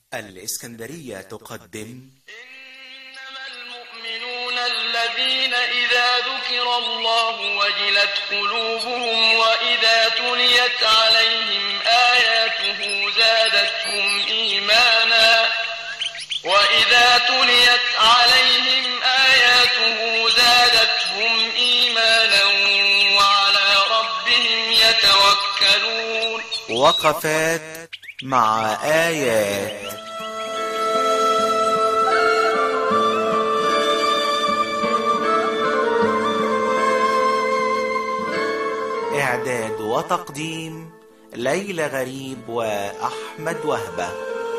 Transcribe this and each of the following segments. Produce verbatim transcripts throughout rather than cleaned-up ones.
الإسكندرية تقدم إنما المؤمنون الذين إذا ذكر الله وجلت قلوبهم وإذا تليت عليهم آياته زادتهم إيمانا وإذا تليت عليهم آياته زادتهم إيمانا وعلى ربهم يتوكلون. وقفات مع آيات. إعداد وتقديم ليلى غريب وأحمد وهبة.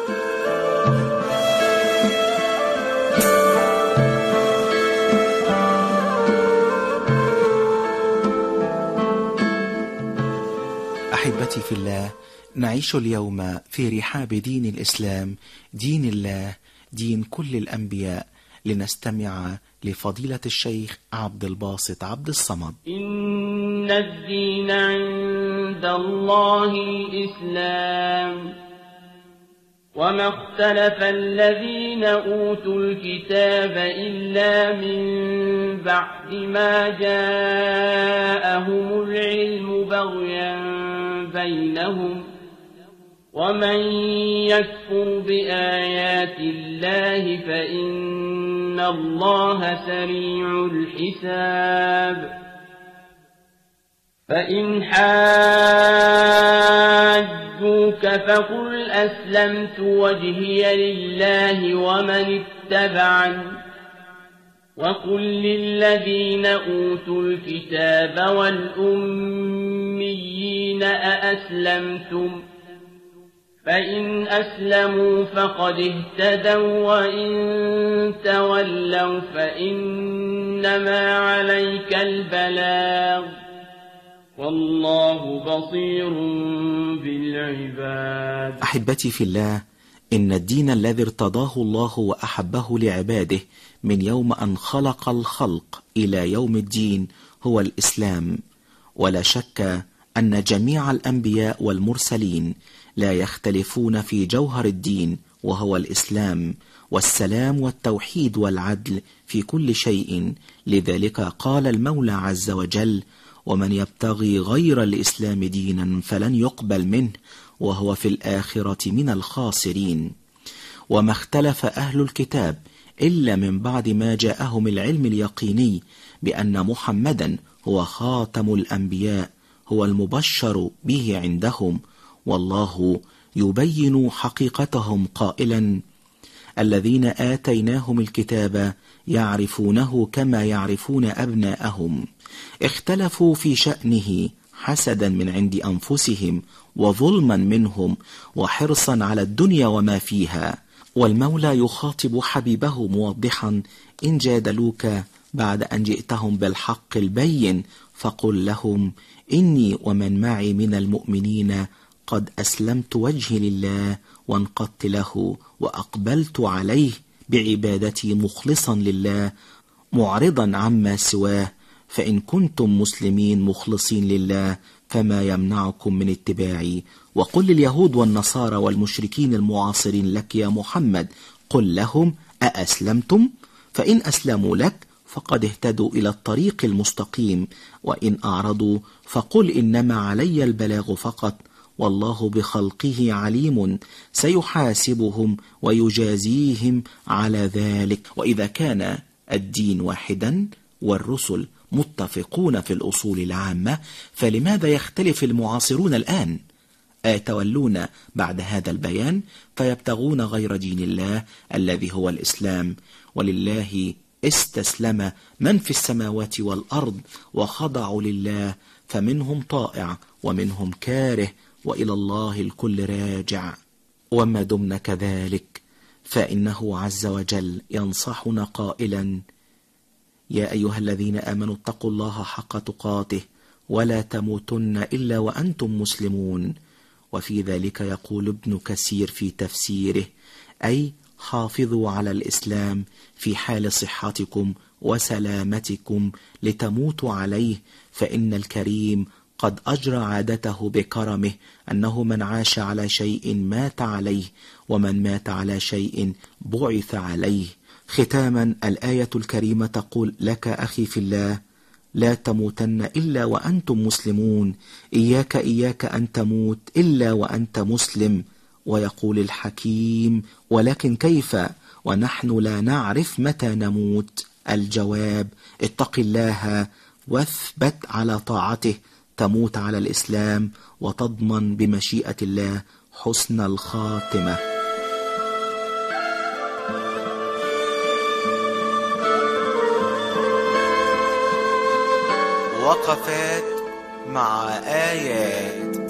أحبتي في الله، نعيش اليوم في رحاب دين الإسلام، دين الله، دين كل الأنبياء، لنستمع لفضيلة الشيخ عبد الباسط عبد الصمد. إن الدين عند الله الإسلام، وما اختلف الذين أوتوا الكتاب إلا من بعد ما جاءهم العلم بغيا بينهم، ومن يكفر بآيات الله فإن الله سريع الحساب. فإن حاجوك فقل أسلمت وجهي لله ومن اتبعني، وقل للذين أوتوا الكتاب والأميين أأسلمتم؟ فإن أسلموا فقد اهتدوا، وإن تولوا فإنما عليك البلاغ، والله بصير بالعباد. أحبتي في الله، إن الدين الذي ارتضاه الله وأحبه لعباده من يوم أن خلق الخلق إلى يوم الدين هو الإسلام، ولا شك أن جميع الأنبياء والمرسلين لا يختلفون في جوهر الدين، وهو الإسلام والسلام والتوحيد والعدل في كل شيء. لذلك قال المولى عز وجل: ومن يبتغي غير الإسلام دينا فلن يقبل منه وهو في الآخرة من الخاسرين. وما اختلف أهل الكتاب إلا من بعد ما جاءهم العلم اليقيني بأن محمدا هو خاتم الأنبياء، هو المبشر به عندهم، والله يبين حقيقتهم قائلا: الذين آتيناهم الكتاب يعرفونه كما يعرفون أبناءهم. اختلفوا في شأنه حسدا من عند أنفسهم وظلما منهم وحرصا على الدنيا وما فيها. والمولى يخاطب حبيبه موضحا: إن جادلوك بعد أن جئتهم بالحق البين فقل لهم إني ومن معي من المؤمنين قد أسلمت وجهي لله وانقدت له وأقبلت عليه بعبادتي مخلصا لله معرضا عما سواه، فإن كنتم مسلمين مخلصين لله فما يمنعكم من اتباعي. وقل لليهود والنصارى والمشركين المعاصرين لك يا محمد: قل لهم أأسلمتم؟ فإن أسلموا لك فقد اهتدوا إلى الطريق المستقيم، وإن أعرضوا فقل إنما علي البلاغ فقط، والله بخلقه عليم سيحاسبهم ويجازيهم على ذلك. وإذا كان الدين واحدا والرسل متفقون في الأصول العامة، فلماذا يختلف المعاصرون الآن؟ أتولون بعد هذا البيان فيبتغون غير دين الله الذي هو الإسلام، ولله استسلم من في السماوات والأرض وخضعوا لله، فمنهم طائع ومنهم كاره، وإلى الله الكل راجع. وما دمنا كذلك فإنه عز وجل ينصحنا قائلا: يا أيها الذين آمنوا اتقوا الله حق تقاته ولا تموتن إلا وأنتم مسلمون. وفي ذلك يقول ابن كثير في تفسيره: أي حافظوا على الإسلام في حال صحتكم وسلامتكم لتموتوا عليه، فإن الكريم قد أجرى عادته بكرمه أنه من عاش على شيء مات عليه، ومن مات على شيء بعث عليه. ختاما، الآية الكريمة تقول: لك أخي في الله، لا تموتن إلا وأنتم مسلمون، إياك إياك أن تموت إلا وأنت مسلم. ويقول الحكيم: ولكن كيف ونحن لا نعرف متى نموت؟ الجواب: اتق الله واثبت على طاعته، تموت على الإسلام وتضمن بمشيئة الله حسن الخاتمة. وقفات مع آيات.